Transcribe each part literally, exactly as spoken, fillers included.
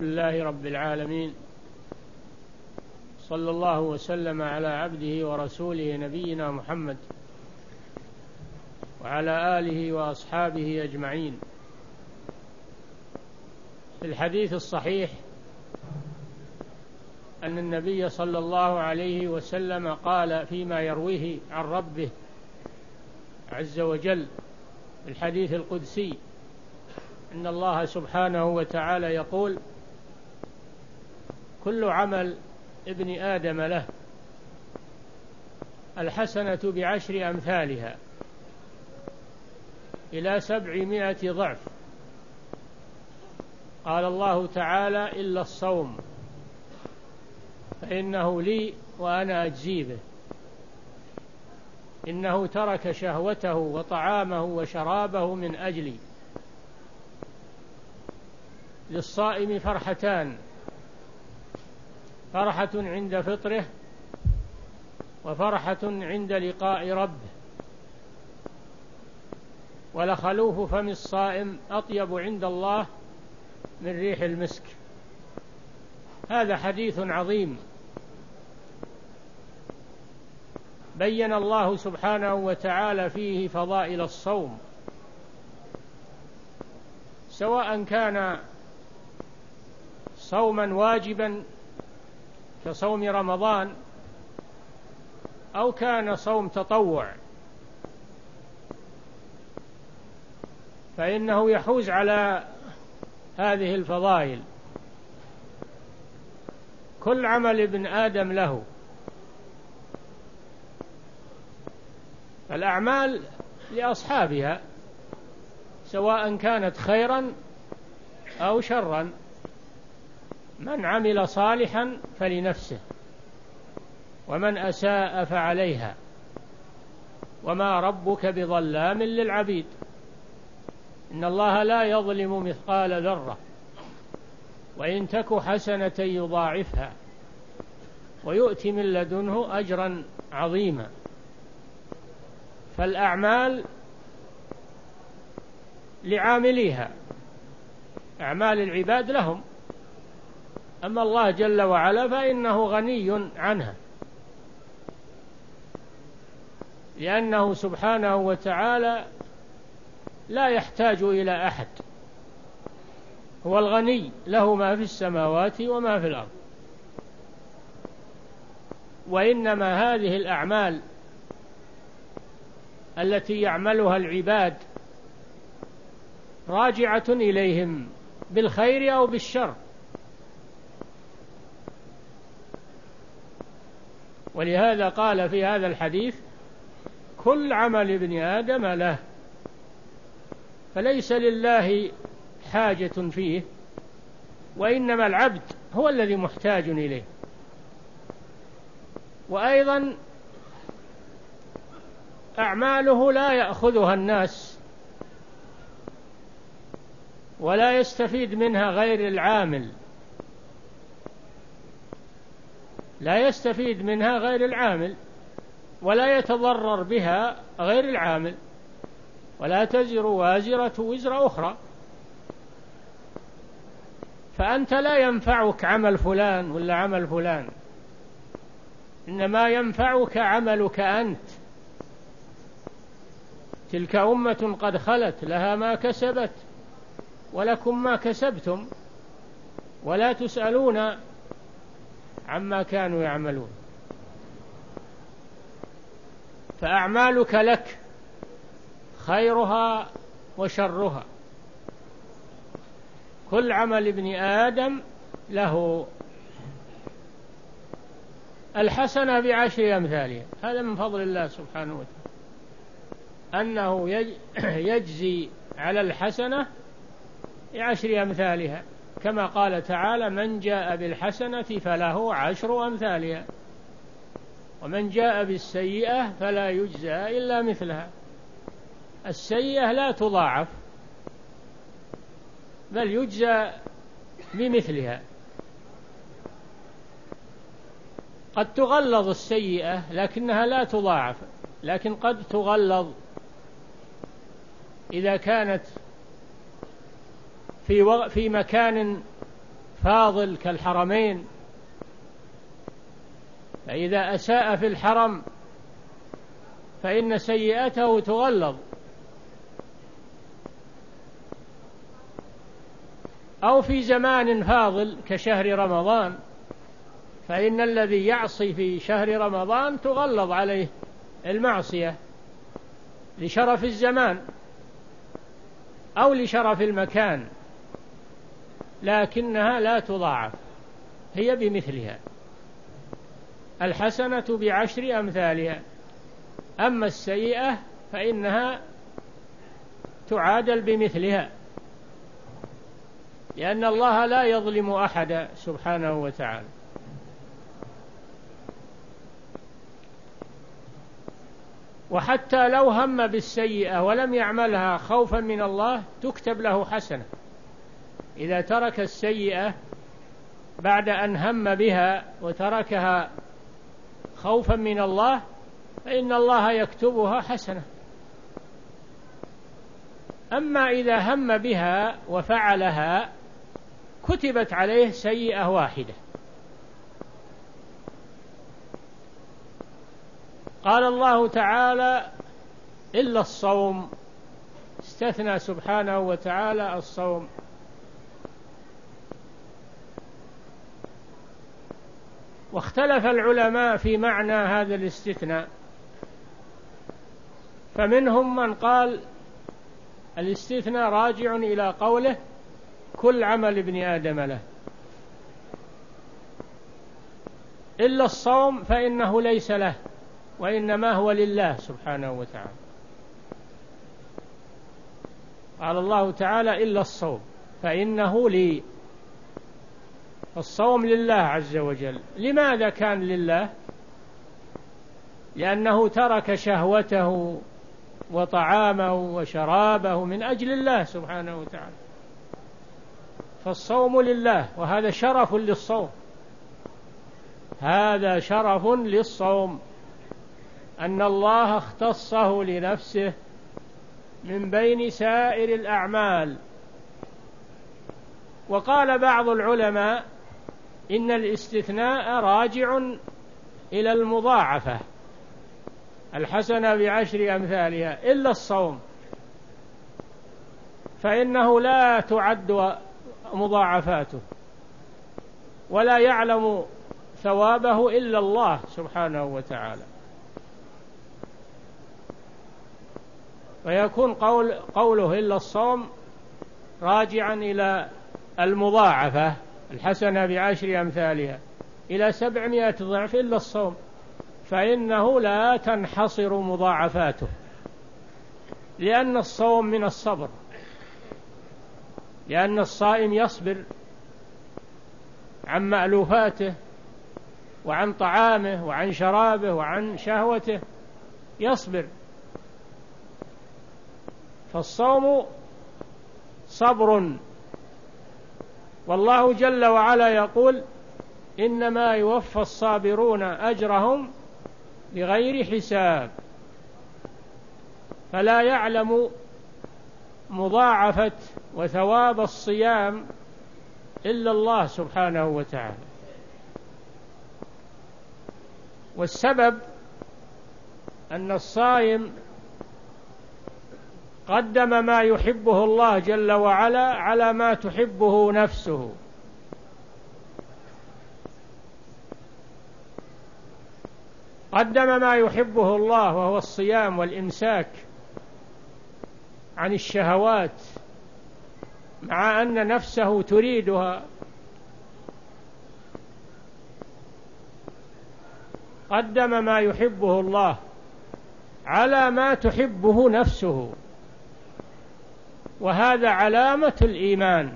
لله رب العالمين، صلى الله وسلم على عبده ورسوله نبينا محمد وعلى آله وأصحابه أجمعين. في الحديث الصحيح أن النبي صلى الله عليه وسلم قال فيما يرويه عن ربه عز وجل، الحديث القدسي، إن الله سبحانه وتعالى يقول: كل عمل ابن آدم له، الحسنة بعشر أمثالها إلى سبعمائة ضعف. قال الله تعالى: إلا الصوم فإنه لي وأنا أجزي به، إنه ترك شهوته وطعامه وشرابه من أجلي. للصائم فرحتان: فرحة عند فطره، وفرحة عند لقاء ربه. ولخلوف فم الصائم أطيب عند الله من ريح المسك. هذا حديث عظيم بين الله سبحانه وتعالى فيه فضائل الصوم، سواء كان صوما واجبا كصوم رمضان أو كان صوم تطوع، فإنه يحوز على هذه الفضائل. كل عمل ابن آدم له. الأعمال لأصحابها، سواء كانت خيرا أو شرا. من عمل صالحا فلنفسه، ومن أساء فعليها، وما ربك بظلام للعبيد. إن الله لا يظلم مثقال ذرة، وإن تك حسنة يضاعفها ويؤتي من لدنه أجرا عظيما. فالأعمال لعامليها، أعمال العباد لهم، أما الله جل وعلا فإنه غني عنها، لأنه سبحانه وتعالى لا يحتاج إلى أحد، هو الغني، له ما في السماوات وما في الأرض. وإنما هذه الأعمال التي يعملها العباد راجعة إليهم بالخير أو بالشر. ولهذا قال في هذا الحديث: كل عمل ابن آدم له. فليس لله حاجة فيه، وإنما العبد هو الذي محتاج إليه. وأيضا أعماله لا يأخذها الناس ولا يستفيد منها غير العامل، لا يستفيد منها غير العامل، ولا يتضرر بها غير العامل، ولا تزر وازرة وزر أخرى. فأنت لا ينفعك عمل فلان ولا عمل فلان، إنما ينفعك عملك أنت. تلك أمة قد خلت، لها ما كسبت ولكم ما كسبتم، ولا تسألون عما كانوا يعملون. فأعمالك لك، خيرها وشرها. كل عمل ابن آدم له، الحسنة بعشر أمثالها. هذا من فضل الله سبحانه وتعالى، أنه يجزي على الحسنة بعشر أمثالها، كما قال تعالى: من جاء بالحسنة فله عشر أمثالها، ومن جاء بالسيئة فلا يجزى إلا مثلها. السيئة لا تضاعف، بل يجزى بمثلها. قد تغلظ السيئة لكنها لا تضاعف، لكن قد تغلظ إذا كانت في, وغ... في مكان فاضل كالحرمين، فإذا أساء في الحرم فإن سيئته تغلظ، أو في زمان فاضل كشهر رمضان، فإن الذي يعصي في شهر رمضان تغلظ عليه المعصية لشرف الزمان أو لشرف المكان، لكنها لا تضاعف، هي بمثلها، الحسنة بعشر أمثالها. أما السيئة فإنها تعادل بمثلها، لأن الله لا يظلم أحدا سبحانه وتعالى. وحتى لو هم بالسيئة ولم يعملها خوفا من الله تكتب له حسنة. إذا ترك السيئة بعد أن هم بها وتركها خوفا من الله فإن الله يكتبها حسنة. أما إذا هم بها وفعلها كتبت عليه سيئة واحدة. قال الله تعالى إلا الصوم، استثنى سبحانه وتعالى الصوم. واختلف العلماء في معنى هذا الاستثناء، فمنهم من قال الاستثناء راجع إلى قوله كل عمل ابن آدم له، إلا الصوم فإنه ليس له وإنما هو لله سبحانه وتعالى. قال الله تعالى إلا الصوم فإنه لي، الصوم لله عز وجل. لماذا كان لله؟ لأنه ترك شهوته وطعامه وشرابه من أجل الله سبحانه وتعالى، فالصوم لله، وهذا شرف للصوم، هذا شرف للصوم أن الله اختصه لنفسه من بين سائر الأعمال. وقال بعض العلماء إن الاستثناء راجع إلى المضاعفة، الحسنة بعشر أمثالها، إلا الصوم فإنه لا تعد مضاعفاته ولا يعلم ثوابه إلا الله سبحانه وتعالى. ويكون قول قوله إلا الصوم راجعا إلى المضاعفة، الحسنة بعشر أمثالها إلى سبعمائة ضعف، إلا الصوم فإنه لا تنحصر مضاعفاته، لأن الصوم من الصبر، لأن الصائم يصبر عن مألوفاته وعن طعامه وعن شرابه وعن شهوته، يصبر. فالصوم صبر، والله جل وعلا يقول إنما يوفى الصابرون أجرهم بغير حساب، فلا يعلم مضاعفة وثواب الصيام إلا الله سبحانه وتعالى. والسبب أن الصائم قدم ما يحبه الله جل وعلا على ما تحبه نفسه، قدم ما يحبه الله وهو الصيام والإمساك عن الشهوات، مع أن نفسه تريدها، قدم ما يحبه الله على ما تحبه نفسه، وهذا علامة الإيمان.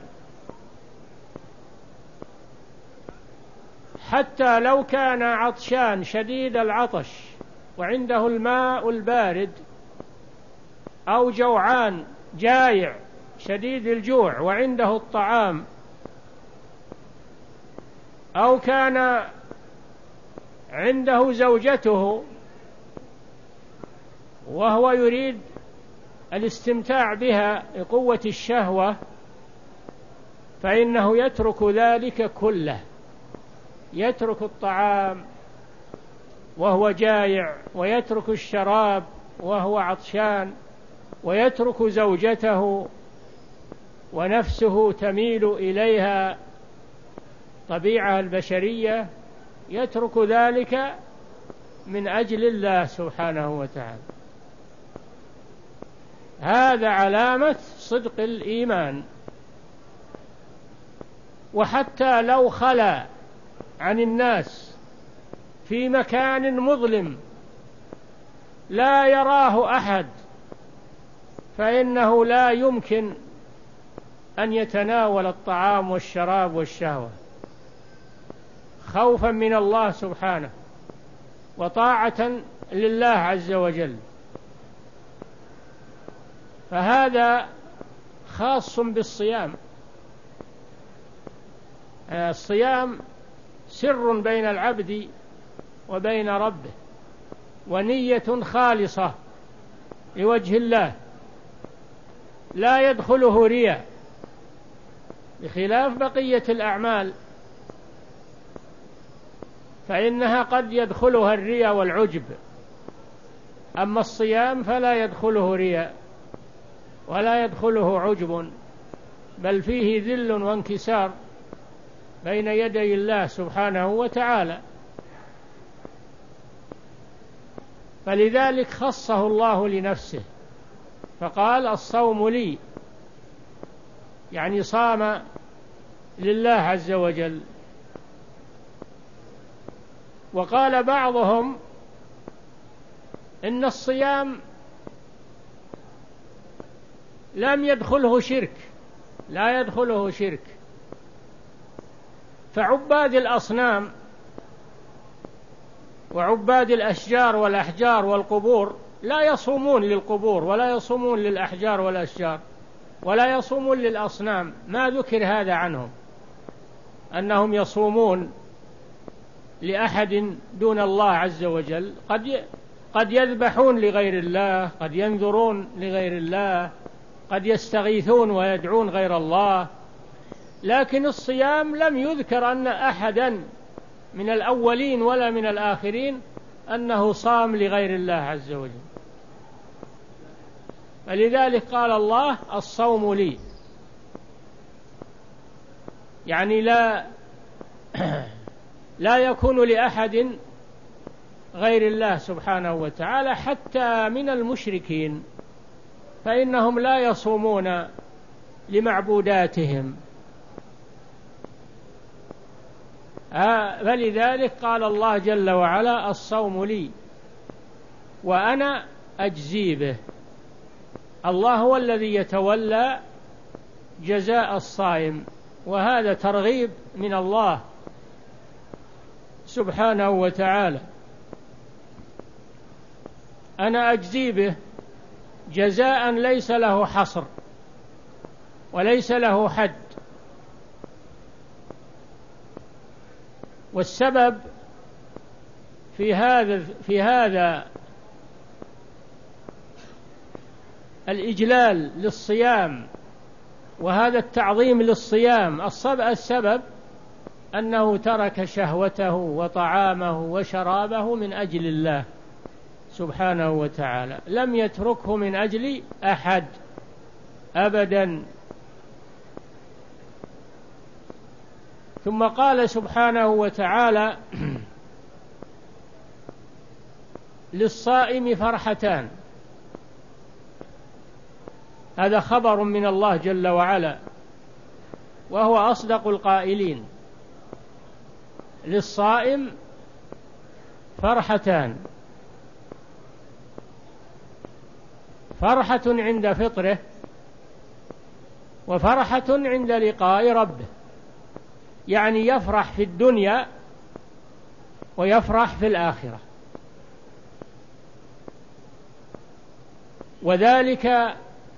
حتى لو كان عطشان شديد العطش وعنده الماء البارد، أو جوعان جائع شديد الجوع وعنده الطعام، أو كان عنده زوجته وهو يريد الاستمتاع بها لقوة الشهوة، فإنه يترك ذلك كله، يترك الطعام وهو جائع، ويترك الشراب وهو عطشان، ويترك زوجته ونفسه تميل إليها طبيعة البشرية، يترك ذلك من أجل الله سبحانه وتعالى. هذا علامة صدق الإيمان. وحتى لو خلا عن الناس في مكان مظلم لا يراه أحد، فإنه لا يمكن أن يتناول الطعام والشراب والشهوة، خوفا من الله سبحانه وطاعة لله عز وجل. فهذا خاص بالصيام. الصيام سر بين العبد وبين ربه، ونية خالصة لوجه الله لا يدخله رياء، بخلاف بقية الأعمال فإنها قد يدخلها الرياء والعجب. أما الصيام فلا يدخله رياء ولا يدخله عجب، بل فيه ذل وانكسار بين يدي الله سبحانه وتعالى. فلذلك خصه الله لنفسه فقال: الصوم لي، يعني صام لله عز وجل. وقال بعضهم إن الصيام لم يدخله شرك، لا يدخله شرك، فعباد الأصنام وعباد الأشجار والأحجار والقبور لا يصومون للقبور ولا يصومون للأحجار والأشجار ولا يصومون للأصنام، ما ذكر هذا عنهم أنهم يصومون لأحد دون الله عز وجل. قد قد يذبحون لغير الله، قد ينذرون لغير الله، قد يستغيثون ويدعون غير الله، لكن الصيام لم يذكر أن أحدا من الأولين ولا من الآخرين أنه صام لغير الله عز وجل. فلذلك قال الله: الصوم لي، يعني لا لا يكون لأحد غير الله سبحانه وتعالى، حتى من المشركين فإنهم لا يصومون لمعبوداتهم. فلذلك قال الله جل وعلا: الصوم لي وأنا أجزي به. الله هو الذي يتولى جزاء الصائم، وهذا ترغيب من الله سبحانه وتعالى. أنا أجزي به جزاء ليس له حصر وليس له حد. والسبب في هذا في هذا الإجلال للصيام وهذا التعظيم للصيام، السبب أنه ترك شهوته وطعامه وشرابه من أجل الله سبحانه وتعالى، لم يتركه من أجل أحد أبدا. ثم قال سبحانه وتعالى: للصائم فرحتان. هذا خبر من الله جل وعلا، وهو أصدق القائلين. للصائم فرحتان: فرحة عند فطره، وفرحة عند لقاء ربه، يعني يفرح في الدنيا ويفرح في الآخرة. وذلك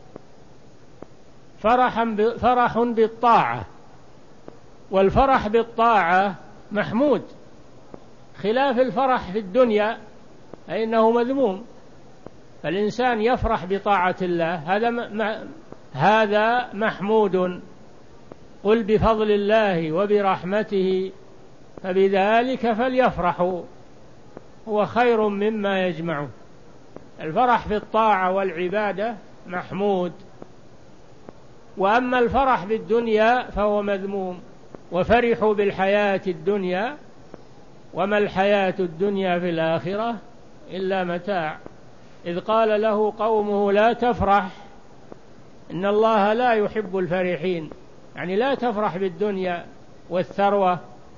فرح بالطاعة، والفرح بالطاعة محمود، خلاف الفرح في الدنيا فإنه مذموم. فالإنسان يفرح بطاعة الله، هذا هذا محمود. قل بفضل الله وبرحمته فبذلك فليفرحوا هو خير مما يجمعون. الفرح في الطاعة والعبادة محمود، وأما الفرح بالدنيا فهو مذموم. وفرحوا بالحياة الدنيا وما الحياة الدنيا في الآخرة إلا متاع. إذ قال له قومه لا تفرح إن الله لا يحب الفرحين، يعني لا تفرح بالدنيا والثروة،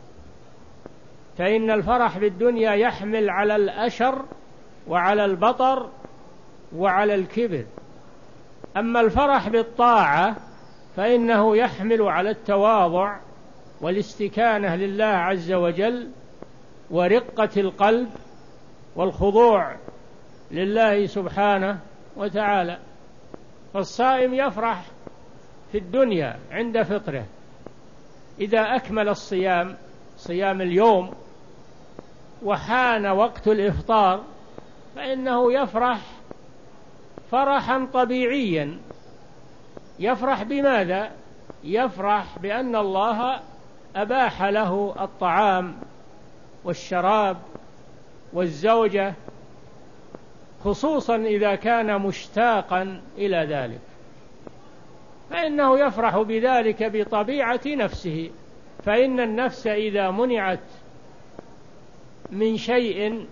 فإن الفرح بالدنيا يحمل على الأشر وعلى البطر وعلى الكبر. أما الفرح بالطاعة فإنه يحمل على التواضع والاستكانة لله عز وجل ورقة القلب والخضوع لله سبحانه وتعالى. فالصائم يفرح في الدنيا عند فطره، إذا أكمل الصيام صيام اليوم وحان وقت الإفطار فإنه يفرح فرحا طبيعيا. يفرح بماذا؟ يفرح بأن الله أباح له الطعام والشراب والزوجة، خصوصا إذا كان مشتاقا إلى ذلك، فإنه يفرح بذلك بطبيعة نفسه. فإن النفس إذا منعت من شيء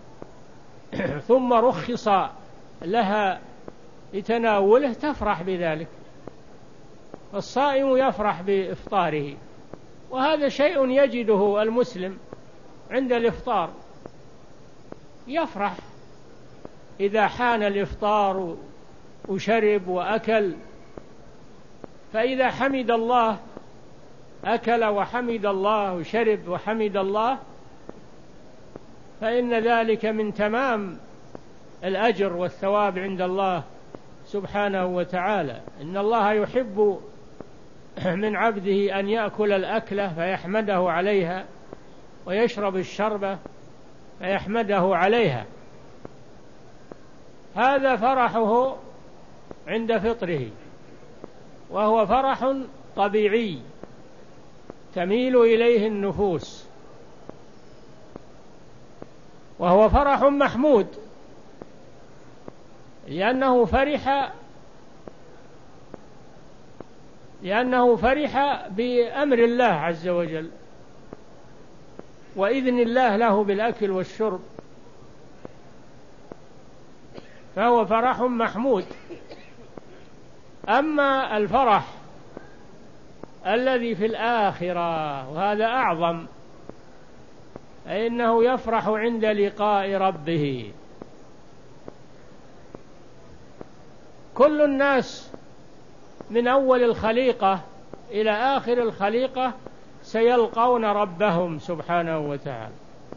ثم رخص لها لتناوله تفرح بذلك. فالصائم يفرح بإفطاره، وهذا شيء يجده المسلم عند الإفطار، يفرح إذا حان الإفطار وشرب وأكل. فإذا حمد الله أكل وحمد الله وشرب وحمد الله فإن ذلك من تمام الأجر والثواب عند الله سبحانه وتعالى. إن الله يحب من عبده أن يأكل الأكلة فيحمده عليها ويشرب الشربة فيحمده عليها. هذا فرحه عند فطره، وهو فرح طبيعي تميل إليه النفوس، وهو فرح محمود لأنه فرح لأنه فرح بأمر الله عز وجل وإذن الله له بالأكل والشرب، فهو فرح محمود. أما الفرح الذي في الآخرة وهذا أعظم، فإنه يفرح عند لقاء ربه. كل الناس من أول الخليقة إلى آخر الخليقة سيلقون ربهم سبحانه وتعالى،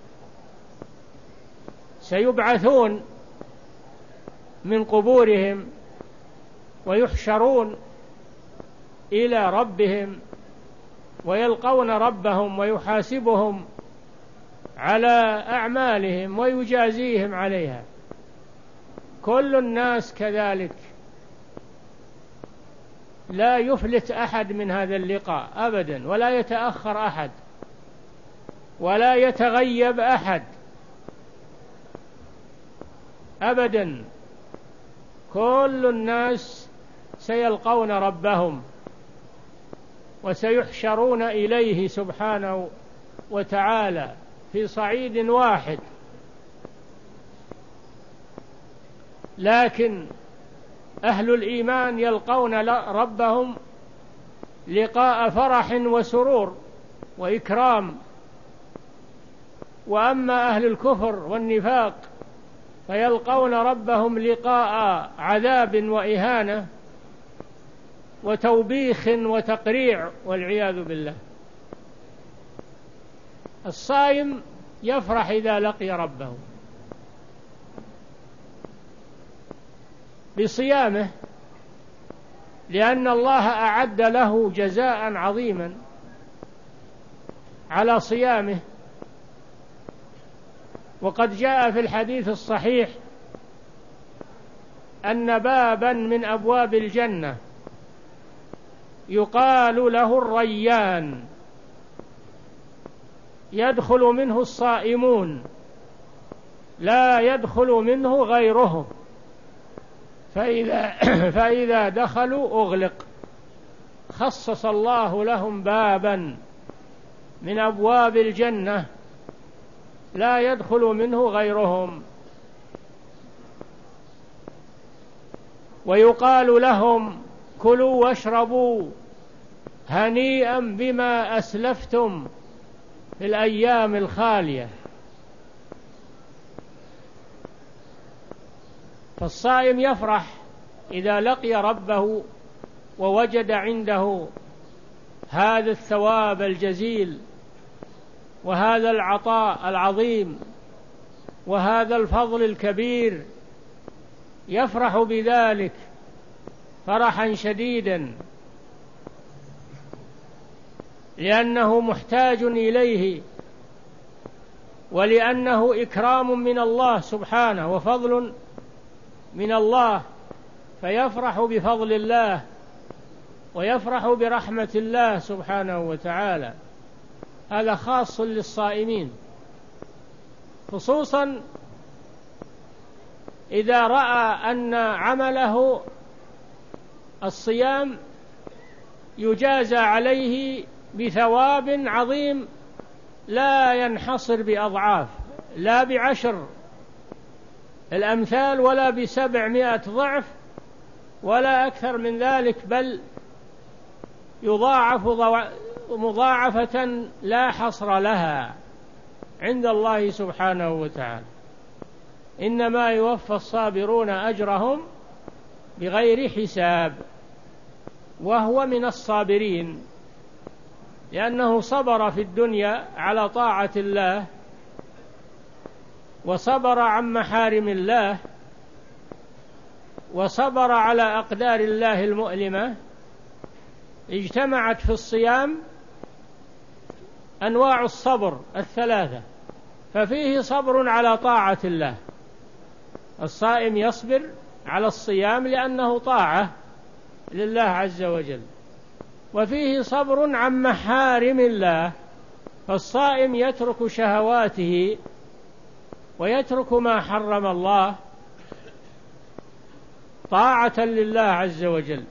سيبعثون من قبورهم ويحشرون إلى ربهم ويلقون ربهم ويحاسبهم على أعمالهم ويجازيهم عليها. كل الناس كذلك، لا يفلت أحد من هذا اللقاء أبدا، ولا يتأخر أحد ولا يتغيب أحد أبدا. كل الناس سيلقون ربهم وسيحشرون إليه سبحانه وتعالى في صعيد واحد. لكن أهل الإيمان يلقون ربهم لقاء فرح وسرور وإكرام، وأما أهل الكفر والنفاق فيلقون ربهم لقاء عذاب وإهانة وتوبيخ وتقريع والعياذ بالله. الصائم يفرح إذا لقي ربه بصيامه، لأن الله أعد له جزاء عظيما على صيامه. وقد جاء في الحديث الصحيح أن بابا من أبواب الجنة يقال له الريان، يدخل منه الصائمون لا يدخل منه غيرهم، فإذا, فإذا دخلوا أغلق. خصص الله لهم بابا من أبواب الجنة لا يدخل منه غيرهم، ويقال لهم كلوا واشربوا هنيئا بما أسلفتم في الأيام الخالية. فالصائم يفرح إذا لقي ربه ووجد عنده هذا الثواب الجزيل وهذا العطاء العظيم وهذا الفضل الكبير، يفرح بذلك فرحا شديدا، لأنه محتاج إليه، ولأنه إكرام من الله سبحانه وفضل من الله، فيفرح بفضل الله ويفرح برحمة الله سبحانه وتعالى. هذا خاص للصائمين، خصوصا إذا رأى أن عمله الصيام يجازى عليه بثواب عظيم لا ينحصر بأضعاف، لا بعشر الأمثال ولا بسبعمائة ضعف ولا أكثر من ذلك، بل يضاعف مضاعفة لا حصر لها عند الله سبحانه وتعالى. إنما يوفى الصابرون أجرهم بغير حساب، وهو من الصابرين لأنه صبر في الدنيا على طاعة الله وصبر عن محارم الله وصبر على أقدار الله المؤلمة. اجتمعت في الصيام أنواع الصبر الثلاثة، ففيه صبر على طاعة الله، الصائم يصبر على الصيام لأنه طاعة لله عز وجل، وفيه صبر عن محارم الله، فالصائم يترك شهواته ويترك ما حرم الله طاعة لله عز وجل.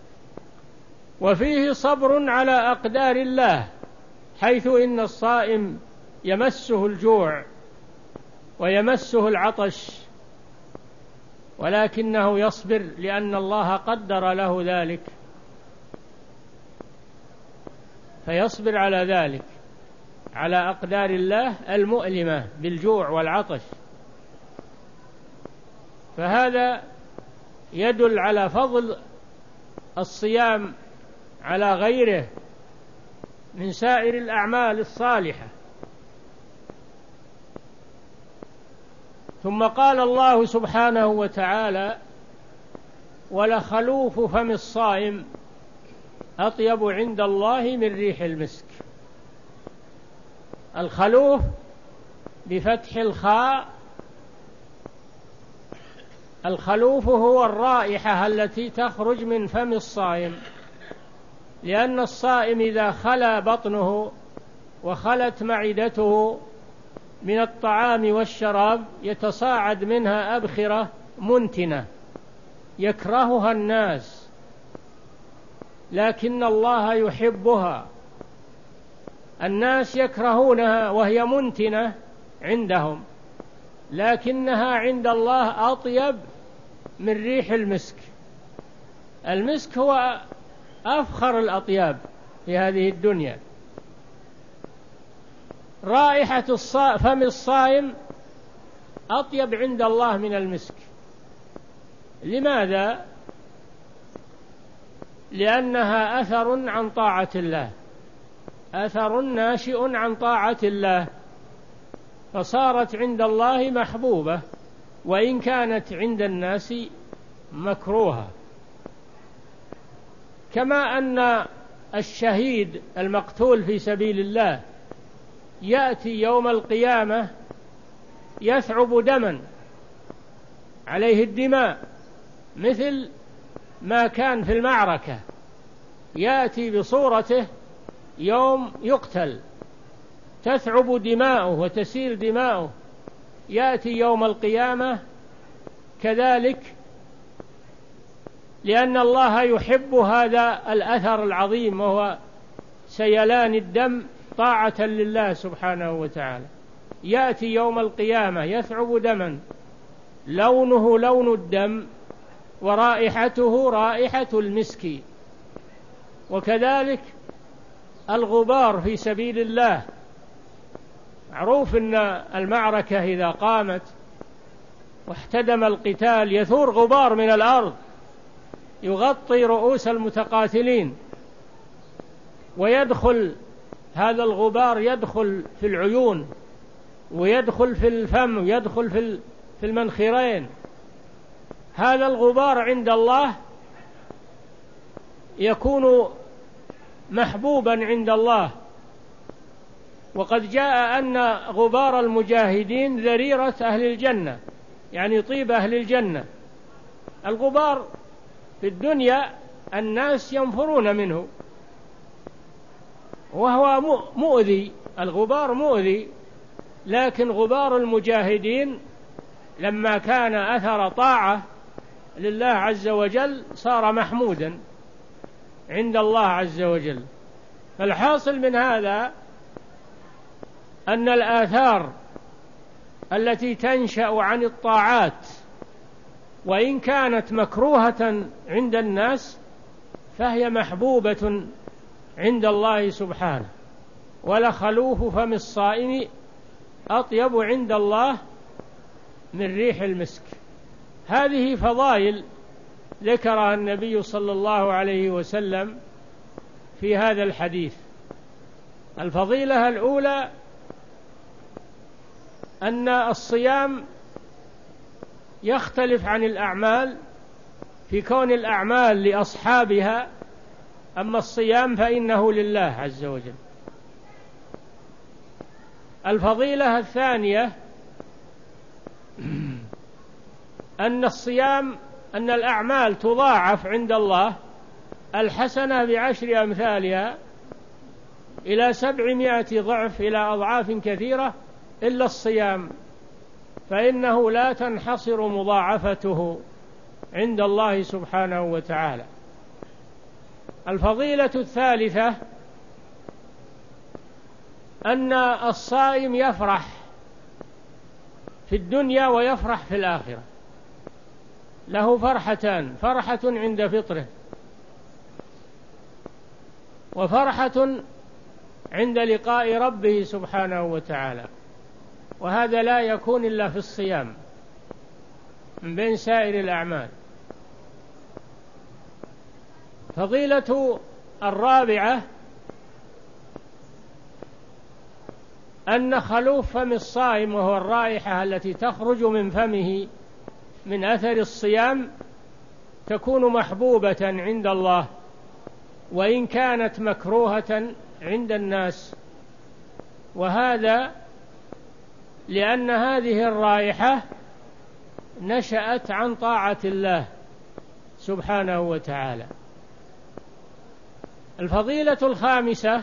وفيه صبر على أقدار الله، حيث إن الصائم يمسه الجوع ويمسه العطش، ولكنه يصبر لأن الله قدر له ذلك، فيصبر على ذلك، على أقدار الله المؤلمة بالجوع والعطش. فهذا يدل على فضل الصيام على غيره من سائر الأعمال الصالحة. ثم قال الله سبحانه وتعالى: ولخلوف فم الصائم أطيب عند الله من ريح المسك. الخلوف بفتح الخاء، الخلوف هو الرائحة التي تخرج من فم الصائم، لأن الصائم إذا خلا بطنه وخلت معدته من الطعام والشراب يتصاعد منها أبخرة منتنة يكرهها الناس، لكن الله يحبها. الناس يكرهونها وهي منتنة عندهم، لكنها عند الله أطيب من ريح المسك. المسك هو أفخر الأطياب في هذه الدنيا. رائحة فم الصائم أطيب عند الله من المسك. لماذا؟ لأنها أثر عن طاعة الله، أثر ناشئ عن طاعة الله، فصارت عند الله محبوبة وإن كانت عند الناس مكروهة. كما أن الشهيد المقتول في سبيل الله يأتي يوم القيامة يثعب دما عليه الدماء مثل ما كان في المعركة، يأتي بصورته يوم يقتل، تثعب دماؤه وتسيل دماؤه، يأتي يوم القيامة كذلك، لأن الله يحب هذا الأثر العظيم وهو سيلان الدم طاعة لله سبحانه وتعالى. يأتي يوم القيامة يثعب دما لونه لون الدم ورائحته رائحة المسك. وكذلك الغبار في سبيل الله، معروف أن المعركة إذا قامت واحتدم القتال يثور غبار من الأرض يغطي رؤوس المتقاتلين، ويدخل هذا الغبار يدخل في العيون ويدخل في الفم ويدخل في المنخرين. هذا الغبار عند الله يكون محبوبا عند الله، وقد جاء أن غبار المجاهدين ذريرة أهل الجنة، يعني طيب أهل الجنة. الغبار في الدنيا الناس ينفرون منه وهو مؤذي، الغبار مؤذي، لكن غبار المجاهدين لما كان أثر طاعة لله عز وجل صار محمودا عند الله عز وجل. فالحاصل من هذا أن الآثار التي تنشأ عن الطاعات وإن كانت مكروهة عند الناس فهي محبوبة عند الله سبحانه. ولخلوف فم الصائم أطيب عند الله من ريح المسك. هذه فضائل ذكرها النبي صلى الله عليه وسلم في هذا الحديث. الفضيلة الأولى أن الصيام يختلف عن الأعمال في كون الأعمال لأصحابها، أما الصيام فإنه لله عز وجل. الفضيلة الثانية أن الصيام أن الأعمال تضاعف عند الله، الحسنة بعشر أمثالها إلى سبعمائة ضعف إلى أضعاف كثيرة، إلا الصيام فإنه لا تنحصر مضاعفته عند الله سبحانه وتعالى. الفضيلة الثالثة أن الصائم يفرح في الدنيا ويفرح في الآخرة، له فرحتان: فرحة عند فطره وفرحة عند لقاء ربه سبحانه وتعالى، وهذا لا يكون إلا في الصيام من بين سائر الأعمال. فضيلة الرابعة أن خلوف فم الصائم وهو الرائحة التي تخرج من فمه من أثر الصيام تكون محبوبة عند الله وإن كانت مكروهة عند الناس، وهذا لأن هذه الرائحة نشأت عن طاعة الله سبحانه وتعالى. الفضيلة الخامسة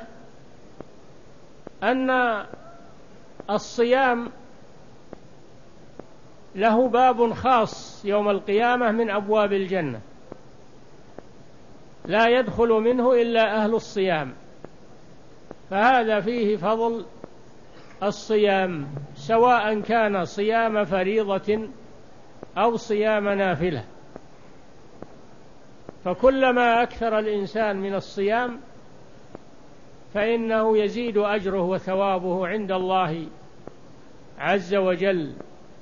أن الصيام له باب خاص يوم القيامة من أبواب الجنة لا يدخل منه إلا أهل الصيام، فهذا فيه فضل الصيام سواء كان صيام فريضة أو صيام نافلة. فكلما أكثر الإنسان من الصيام فإنه يزيد أجره وثوابه عند الله عز وجل،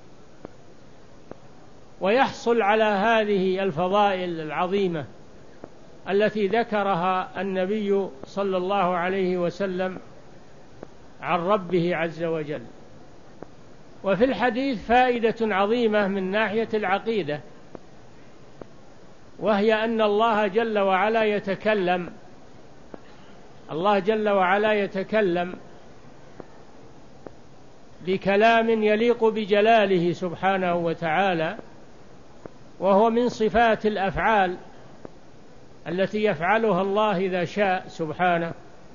ويحصل على هذه الفضائل العظيمة التي ذكرها النبي صلى الله عليه وسلم عن ربه عز وجل. وفي الحديث فائدة عظيمة من ناحية العقيدة، وهي أن الله جل وعلا يتكلم الله جل وعلا يتكلم بكلام يليق بجلاله سبحانه وتعالى، وهو من صفات الأفعال التي يفعلها الله إذا شاء سبحانه،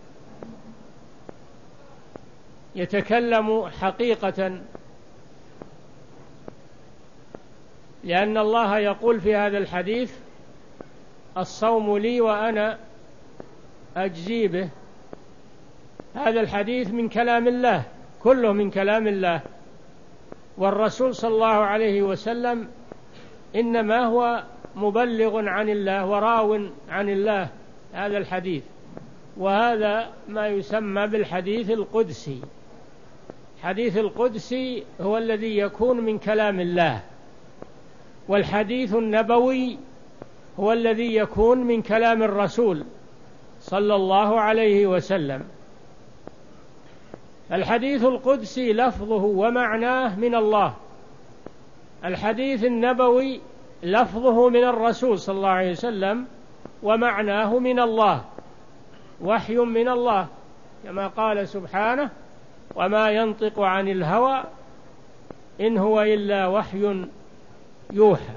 يتكلم حقيقة، لأن الله يقول في هذا الحديث: الصوم لي وأنا أجزي به. هذا الحديث من كلام الله، كله من كلام الله، والرسول صلى الله عليه وسلم إنما هو مبلغ عن الله وراو عن الله هذا الحديث، وهذا ما يسمى بالحديث القدسي. الحديث القدسي هو الذي يكون من كلام الله، والحديث النبوي هو الذي يكون من كلام الرسول صلى الله عليه وسلم. الحديث القدسي لفظه ومعناه من الله، الحديث النبوي لفظه من الرسول صلى الله عليه وسلم ومعناه من الله، وحي من الله، كما قال سبحانه: وما ينطق عن الهوى إن هو إلا وحي يوحى.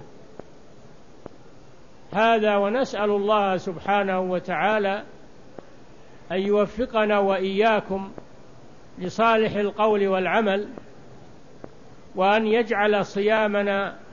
هذا، ونسأل الله سبحانه وتعالى أن يوفقنا وإياكم لصالح القول والعمل، وأن يجعل صيامنا